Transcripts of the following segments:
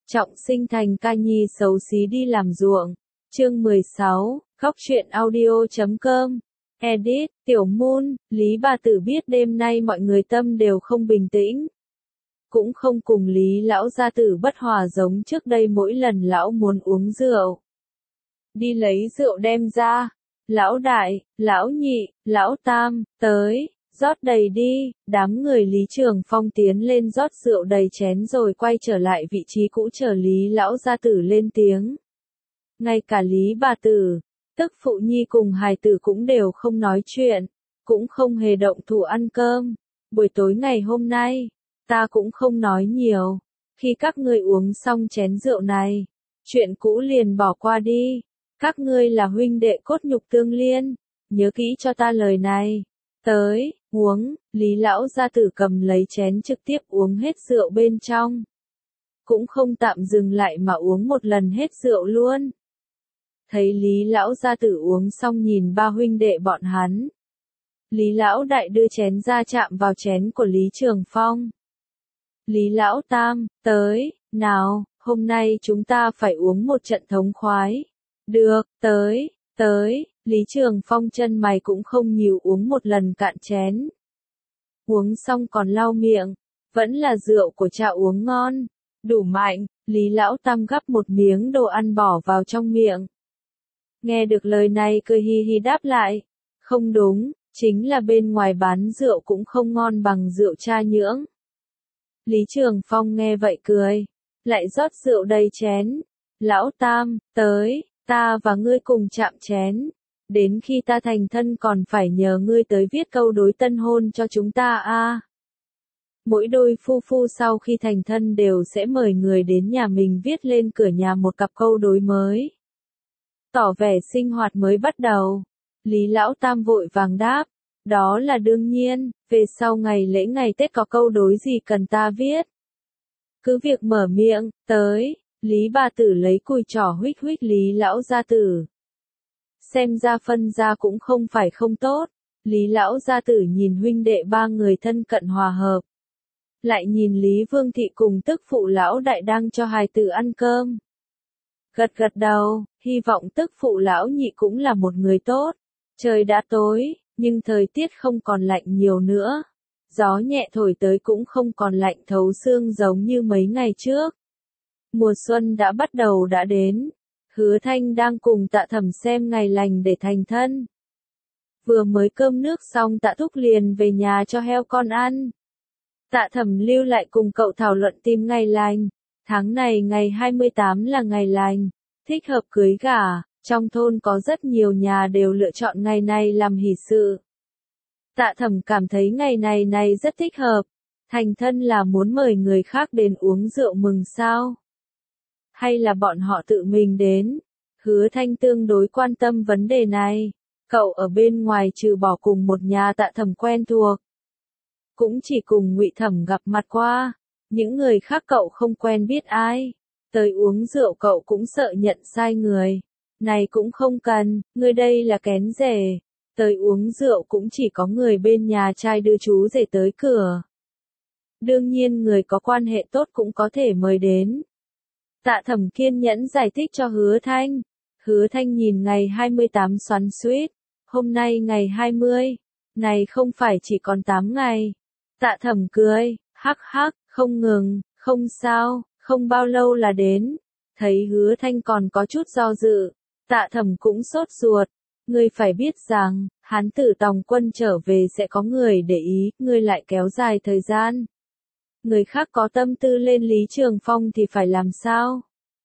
Trọng sinh thành ca nhi xấu xí đi làm ruộng. Chương 16, Góc truyện audio.com. Edit, Tiểu Moon, Lý bà tử biết đêm nay mọi người tâm đều không bình tĩnh. Cũng không cùng Lý lão gia tử bất hòa giống trước đây mỗi lần lão muốn uống rượu. Đi lấy rượu đem ra. Lão đại, lão nhị, lão tam, tới, rót đầy đi, đám người Lý Trường Phong tiến lên rót rượu đầy chén rồi quay trở lại vị trí cũ chờ Lý lão gia tử lên tiếng. Ngay cả Lý bà tử, tức phụ nhi cùng hài tử cũng đều không nói chuyện, cũng không hề động thủ ăn cơm. Buổi tối ngày hôm nay, ta cũng không nói nhiều, khi các ngươi uống xong chén rượu này, chuyện cũ liền bỏ qua đi. Các ngươi là huynh đệ cốt nhục tương liên, nhớ kỹ cho ta lời này. Tới, uống, Lý lão gia tử cầm lấy chén trực tiếp uống hết rượu bên trong. Cũng không tạm dừng lại mà uống một lần hết rượu luôn. Thấy Lý lão gia tử uống xong nhìn ba huynh đệ bọn hắn. Lý lão đại đưa chén ra chạm vào chén của Lý Trường Phong. Lý lão tam, tới, nào, hôm nay chúng ta phải uống một trận thống khoái. Được, tới, Lý Trường Phong chân mày cũng không nhíu uống một lần cạn chén. Uống xong còn lau miệng, vẫn là rượu của cha uống ngon, đủ mạnh, Lý lão tam gắp một miếng đồ ăn bỏ vào trong miệng. Nghe được lời này cười hi hi đáp lại, không đúng, chính là bên ngoài bán rượu cũng không ngon bằng rượu cha nhưỡng. Lý Trường Phong nghe vậy cười, lại rót rượu đầy chén. Lão tam, tới, ta và ngươi cùng chạm chén. Đến khi ta thành thân còn phải nhờ ngươi tới viết câu đối tân hôn cho chúng ta a. Mỗi đôi phu phu sau khi thành thân đều sẽ mời người đến nhà mình viết lên cửa nhà một cặp câu đối mới. Tỏ vẻ sinh hoạt mới bắt đầu. Lý lão tam vội vàng đáp, đó là đương nhiên, về sau ngày lễ ngày Tết có câu đối gì cần ta viết. Cứ việc mở miệng, tới, Lý bà tử lấy cùi trỏ huých huých Lý lão gia tử. Xem ra phân ra cũng không phải không tốt, Lý lão gia tử nhìn huynh đệ ba người thân cận hòa hợp. Lại nhìn Lý Vương Thị cùng tức phụ lão đại đang cho hài tử ăn cơm. Gật gật đầu, hy vọng tức phụ lão nhị cũng là một người tốt. Trời đã tối, nhưng thời tiết không còn lạnh nhiều nữa. Gió nhẹ thổi tới cũng không còn lạnh thấu xương giống như mấy ngày trước. Mùa xuân đã bắt đầu đã đến. Hứa Thanh đang cùng Tạ Thẩm xem ngày lành để thành thân. Vừa mới cơm nước xong Tạ Thúc liền về nhà cho heo con ăn. Tạ Thẩm lưu lại cùng cậu thảo luận tìm ngày lành. Tháng này ngày 28 là ngày lành, thích hợp cưới gả, trong thôn có rất nhiều nhà đều lựa chọn ngày này làm hỷ sự. Tạ Thẩm cảm thấy ngày này rất thích hợp, thành thân là muốn mời người khác đến uống rượu mừng sao? Hay là bọn họ tự mình đến? Hứa Thanh tương đối quan tâm vấn đề này, cậu ở bên ngoài trừ bỏ cùng một nhà Tạ Thẩm quen thuộc. Cũng chỉ cùng Ngụy Thẩm gặp mặt qua. Những người khác cậu không quen biết ai, tới uống rượu cậu cũng sợ nhận sai người. Này cũng không cần, ngươi đây là kén rể. Tới uống rượu cũng chỉ có người bên nhà trai đưa chú rể tới cửa. Đương nhiên người có quan hệ tốt cũng có thể mời đến. Tạ Thẩm kiên nhẫn giải thích cho Hứa Thanh. Hứa Thanh nhìn ngày 28 xoắn xuýt, hôm nay ngày 20, này không phải chỉ còn 8 ngày. Tạ Thẩm cười, hắc hắc. Không ngừng, không sao, không bao lâu là đến. Thấy Hứa Thanh còn có chút do dự, Tạ Thẩm cũng sốt ruột. Ngươi phải biết rằng, Hán tử tòng quân trở về sẽ có người để ý, ngươi lại kéo dài thời gian. Người khác có tâm tư lên Lý Trường Phong thì phải làm sao?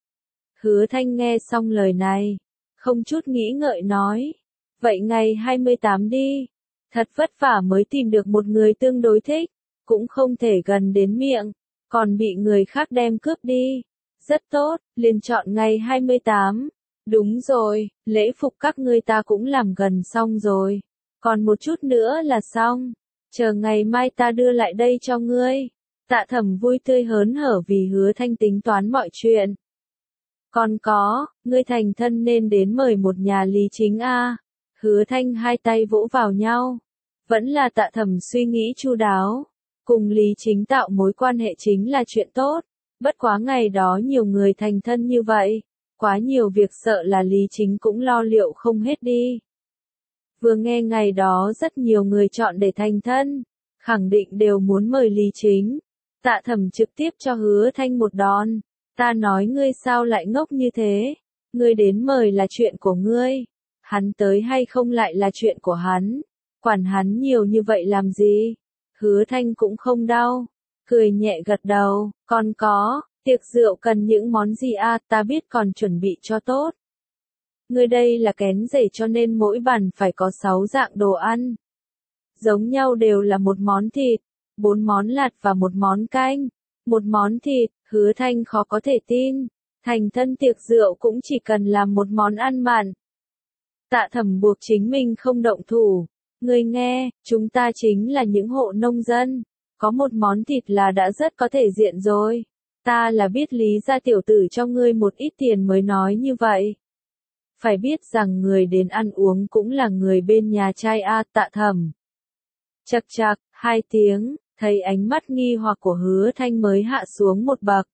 Hứa Thanh nghe xong lời này, không chút nghĩ ngợi nói. Vậy ngày 28 đi, thật vất vả mới tìm được một người tương đối thích. Cũng không thể gần đến miệng, còn bị người khác đem cướp đi. Rất tốt, liền chọn ngày 28. Đúng rồi, lễ phục các ngươi ta cũng làm gần xong rồi. Còn một chút nữa là xong. Chờ ngày mai ta đưa lại đây cho ngươi. Tạ Thẩm vui tươi hớn hở vì Hứa Thanh tính toán mọi chuyện. Còn có, ngươi thành thân nên đến mời một nhà Lý Chính a. Hứa Thanh hai tay vỗ vào nhau. Vẫn là Tạ Thẩm suy nghĩ chu đáo. Cùng Lý Chính tạo mối quan hệ chính là chuyện tốt, Bất quá ngày đó nhiều người thành thân như vậy, quá nhiều việc sợ là Lý Chính cũng lo liệu không hết đi. Vừa nghe ngày đó rất nhiều người chọn để thành thân, khẳng định đều muốn mời Lý Chính. Tạ Thẩm trực tiếp cho Hứa Thanh một đòn. Ta nói ngươi sao lại ngốc như thế? Ngươi đến mời là chuyện của ngươi. Hắn tới hay không lại là chuyện của hắn. Quản hắn nhiều như vậy làm gì? Hứa Thanh cũng không đau. Cười nhẹ gật đầu. Còn có, tiệc rượu cần những món gì à, ta biết còn chuẩn bị cho tốt. Ngươi đây là kén rể cho nên mỗi bàn phải có 6 dạng đồ ăn. Giống nhau đều là một món thịt, 4 món lạt và một món canh. Một món thịt, Hứa Thanh khó có thể tin. Thành thân tiệc rượu cũng chỉ cần làm một món ăn mặn. Tạ Thẩm buộc chính mình không động thủ. Ngươi nghe, chúng ta chính là những hộ nông dân. Có một món thịt là đã rất có thể diện rồi. Ta là biết Lý gia tiểu tử cho ngươi một ít tiền mới nói như vậy. Phải biết rằng người đến ăn uống cũng là người bên nhà trai a. Tạ Thẩm. Chậc chậc, 2 tiếng, thấy ánh mắt nghi hoặc của Hứa Thanh mới hạ xuống một bậc.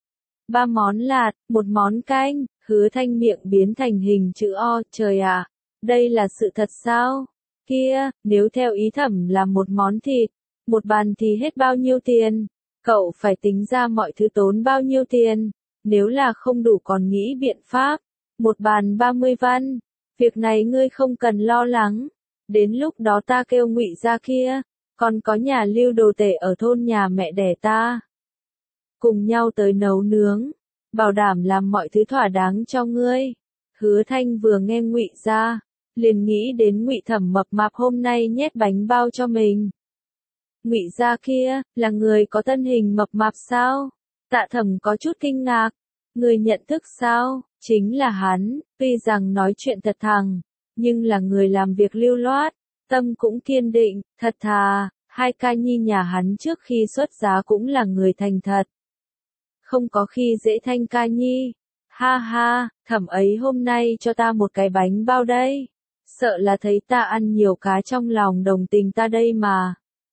3 món lạt, 1 món canh, Hứa Thanh miệng biến thành hình chữ O, trời ạ, đây là sự thật sao? Kia, nếu theo ý Thẩm là một món thịt, một bàn thì hết bao nhiêu tiền? Cậu phải tính ra mọi thứ tốn bao nhiêu tiền, nếu là không đủ còn nghĩ biện pháp. Một bàn 30 văn, việc này ngươi không cần lo lắng, đến lúc đó ta kêu Ngụy gia kia, còn có nhà Lưu đồ tể ở thôn nhà mẹ đẻ ta. Cùng nhau tới nấu nướng, bảo đảm làm mọi thứ thỏa đáng cho ngươi. Hứa Thanh vừa nghe Ngụy gia, liền nghĩ đến Ngụy Thẩm mập mạp hôm nay nhét bánh bao cho mình. Ngụy gia kia, là người có thân hình mập mạp sao? Tạ Thẩm có chút kinh ngạc. Người nhận thức sao? Chính là hắn, tuy rằng nói chuyện thật thẳng, nhưng là người làm việc lưu loát, tâm cũng kiên định, thật thà, 2 ca nhi nhà hắn trước khi xuất giá cũng là người thành thật. Không có khi dễ Thanh ca nhi. Ha ha, Thẩm ấy hôm nay cho ta một cái bánh bao đây. Sợ là thấy ta ăn nhiều cá trong lòng đồng tình ta đây mà.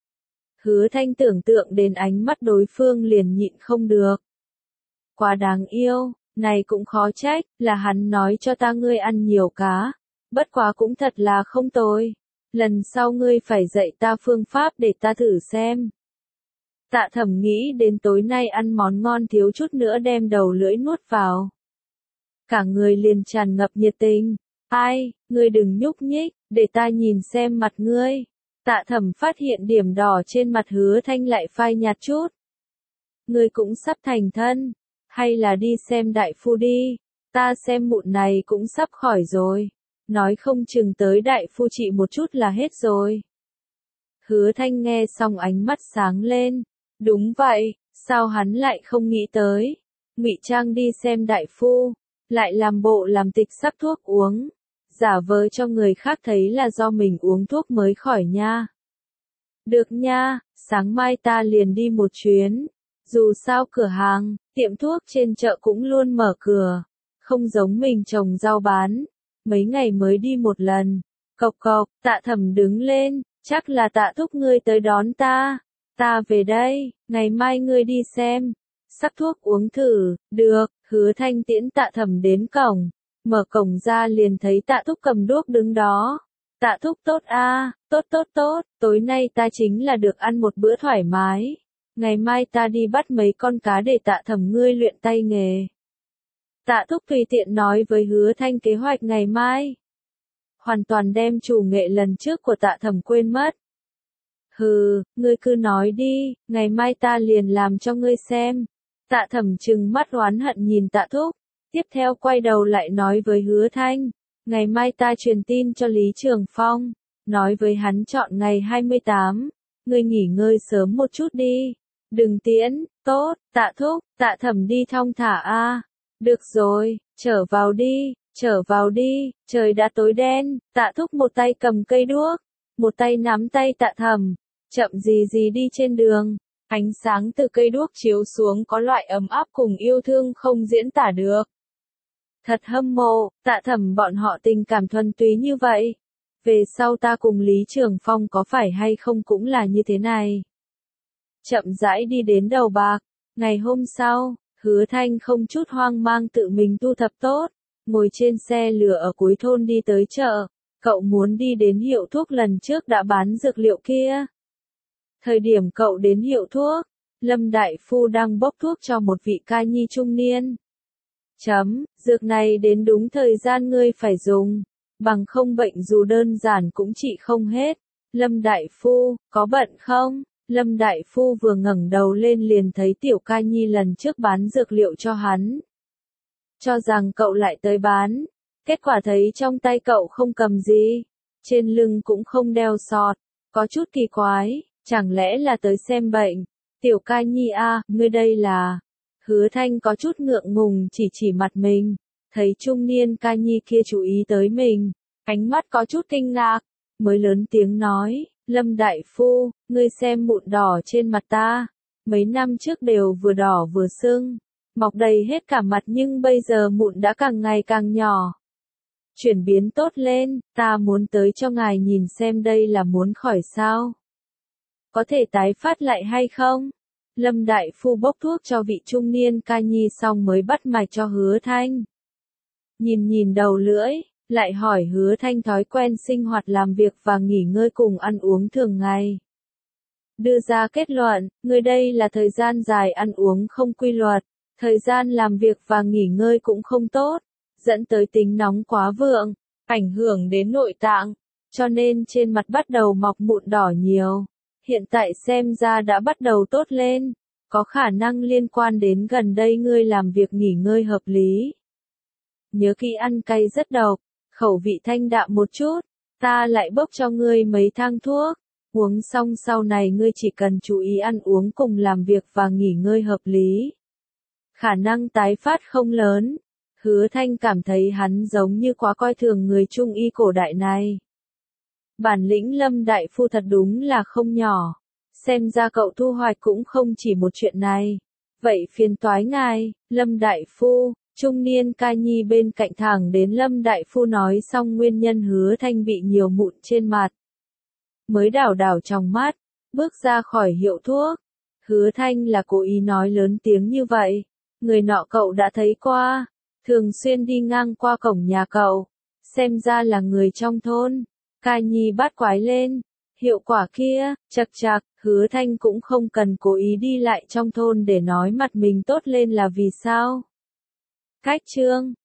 Hứa Thanh tưởng tượng đến ánh mắt đối phương liền nhịn không được. Quá đáng yêu, này cũng khó trách, là hắn nói cho ta ngươi ăn nhiều cá. Bất quá cũng thật là không tồi. Lần sau ngươi phải dạy ta phương pháp để ta thử xem. Tạ Thẩm nghĩ đến tối nay ăn món ngon thiếu chút nữa đem đầu lưỡi nuốt vào. Cả người liền tràn ngập nhiệt tình. Ai, ngươi đừng nhúc nhích, để ta nhìn xem mặt ngươi. Tạ Thẩm phát hiện điểm đỏ trên mặt Hứa Thanh lại phai nhạt chút. Ngươi cũng sắp thành thân, hay là đi xem đại phu đi, ta xem mụn này cũng sắp khỏi rồi. Nói không chừng tới đại phu trị một chút là hết rồi. Hứa Thanh nghe xong ánh mắt sáng lên. Đúng vậy, sao hắn lại không nghĩ tới. Ngụy trang đi xem đại phu, lại làm bộ làm tịch sắc thuốc uống. Giả vờ cho người khác thấy là do mình uống thuốc mới khỏi nha. Được nha, sáng mai ta liền đi một chuyến. Dù sao cửa hàng, tiệm thuốc trên chợ cũng luôn mở cửa. Không giống mình trồng rau bán. Mấy ngày mới đi một lần. Cộc cộc, Tạ Thẩm đứng lên, chắc là Tạ thúc ngươi tới đón ta. Ta về đây, ngày mai ngươi đi xem. Sắc thuốc uống thử, được, Hứa Thanh tiễn Tạ Thẩm đến cổng. Mở cổng ra liền thấy Tạ thúc cầm đuốc đứng đó. Tạ thúc tốt a, tốt, tối nay ta chính là được ăn một bữa thoải mái. Ngày mai ta đi bắt mấy con cá để Tạ Thẩm ngươi luyện tay nghề. Tạ thúc tùy tiện nói với Hứa Thanh kế hoạch ngày mai. Hoàn toàn đem chủ nghệ lần trước của Tạ Thẩm quên mất. Hừ, ngươi cứ nói đi, ngày mai ta liền làm cho ngươi xem. Tạ Thẩm trừng mắt oán hận nhìn Tạ thúc. Tiếp theo quay đầu lại nói với Hứa Thanh. Ngày mai ta truyền tin cho Lý Trường Phong. Nói với hắn chọn ngày 28. Ngươi nghỉ ngơi sớm một chút đi. Đừng tiễn, tốt, Tạ thúc, Tạ Thẩm đi thong thả a. Được rồi, trở vào đi, trời đã tối đen. Tạ thúc một tay cầm cây đuốc, một tay nắm tay Tạ Thẩm, chậm gì đi trên đường. Ánh sáng từ cây đuốc chiếu xuống có loại ấm áp cùng yêu thương không diễn tả được. Thật hâm mộ, Tạ Thẩm bọn họ tình cảm thuần túy như vậy. Về sau ta cùng Lý Trường Phong có phải hay không cũng là như thế này. Chậm rãi đi đến đầu bạc. Ngày hôm sau, Hứa Thanh không chút hoang mang tự mình thu thập tốt, ngồi trên xe lửa ở cuối thôn đi tới chợ. Cậu muốn đi đến hiệu thuốc lần trước đã bán dược liệu kia. Thời điểm cậu đến hiệu thuốc, Lâm Đại Phu đang bốc thuốc cho một vị ca nhi trung niên. Dược này đến đúng thời gian ngươi phải dùng, bằng không bệnh dù đơn giản cũng trị không hết. Lâm Đại Phu, có bận không? Lâm Đại Phu vừa ngẩng đầu lên liền thấy tiểu ca nhi lần trước bán dược liệu cho hắn. Cho rằng cậu lại tới bán, kết quả thấy trong tay cậu không cầm gì, trên lưng cũng không đeo sọt, có chút kỳ quái, chẳng lẽ là tới xem bệnh. Tiểu ca nhi a, ngươi đây là... Hứa Thanh có chút ngượng ngùng chỉ mặt mình, thấy trung niên ca nhi kia chú ý tới mình, ánh mắt có chút kinh ngạc, mới lớn tiếng nói, Lâm Đại Phu, ngươi xem mụn đỏ trên mặt ta, mấy năm trước đều vừa đỏ vừa sưng, mọc đầy hết cả mặt nhưng bây giờ mụn đã càng ngày càng nhỏ. Chuyển biến tốt lên, ta muốn tới cho ngài nhìn xem đây là muốn khỏi sao? Có thể tái phát lại hay không? Lâm Đại Phu bốc thuốc cho vị trung niên ca nhi xong mới bắt mạch cho Hứa Thanh. Nhìn đầu lưỡi, lại hỏi Hứa Thanh thói quen sinh hoạt làm việc và nghỉ ngơi cùng ăn uống thường ngày. Đưa ra kết luận, người đây là thời gian dài ăn uống không quy luật, thời gian làm việc và nghỉ ngơi cũng không tốt, dẫn tới tính nóng quá vượng, ảnh hưởng đến nội tạng, cho nên trên mặt bắt đầu mọc mụn đỏ nhiều. Hiện tại xem ra đã bắt đầu tốt lên, có khả năng liên quan đến gần đây ngươi làm việc nghỉ ngơi hợp lý. Nhớ kỹ ăn cay rất độc, khẩu vị thanh đạm một chút, ta lại bốc cho ngươi mấy thang thuốc, uống xong sau này ngươi chỉ cần chú ý ăn uống cùng làm việc và nghỉ ngơi hợp lý. Khả năng tái phát không lớn, Hứa Thanh cảm thấy hắn giống như quá coi thường người trung y cổ đại này. Bản lĩnh Lâm Đại Phu thật đúng là không nhỏ, xem ra cậu thu hoạch cũng không chỉ một chuyện này. Vậy phiền toái ngài, Lâm Đại Phu, trung niên ca nhi bên cạnh thẳng đến Lâm Đại Phu nói xong nguyên nhân Hứa Thanh bị nhiều mụn trên mặt. Mới đảo trong mắt, bước ra khỏi hiệu thuốc. Hứa Thanh là cố ý nói lớn tiếng như vậy, người nọ cậu đã thấy qua, thường xuyên đi ngang qua cổng nhà cậu, xem ra là người trong thôn. Ca nhi bắt quái lên, hiệu quả kia, chạc, Hứa Thanh cũng không cần cố ý đi lại trong thôn để nói mặt mình tốt lên là vì sao. Cách chương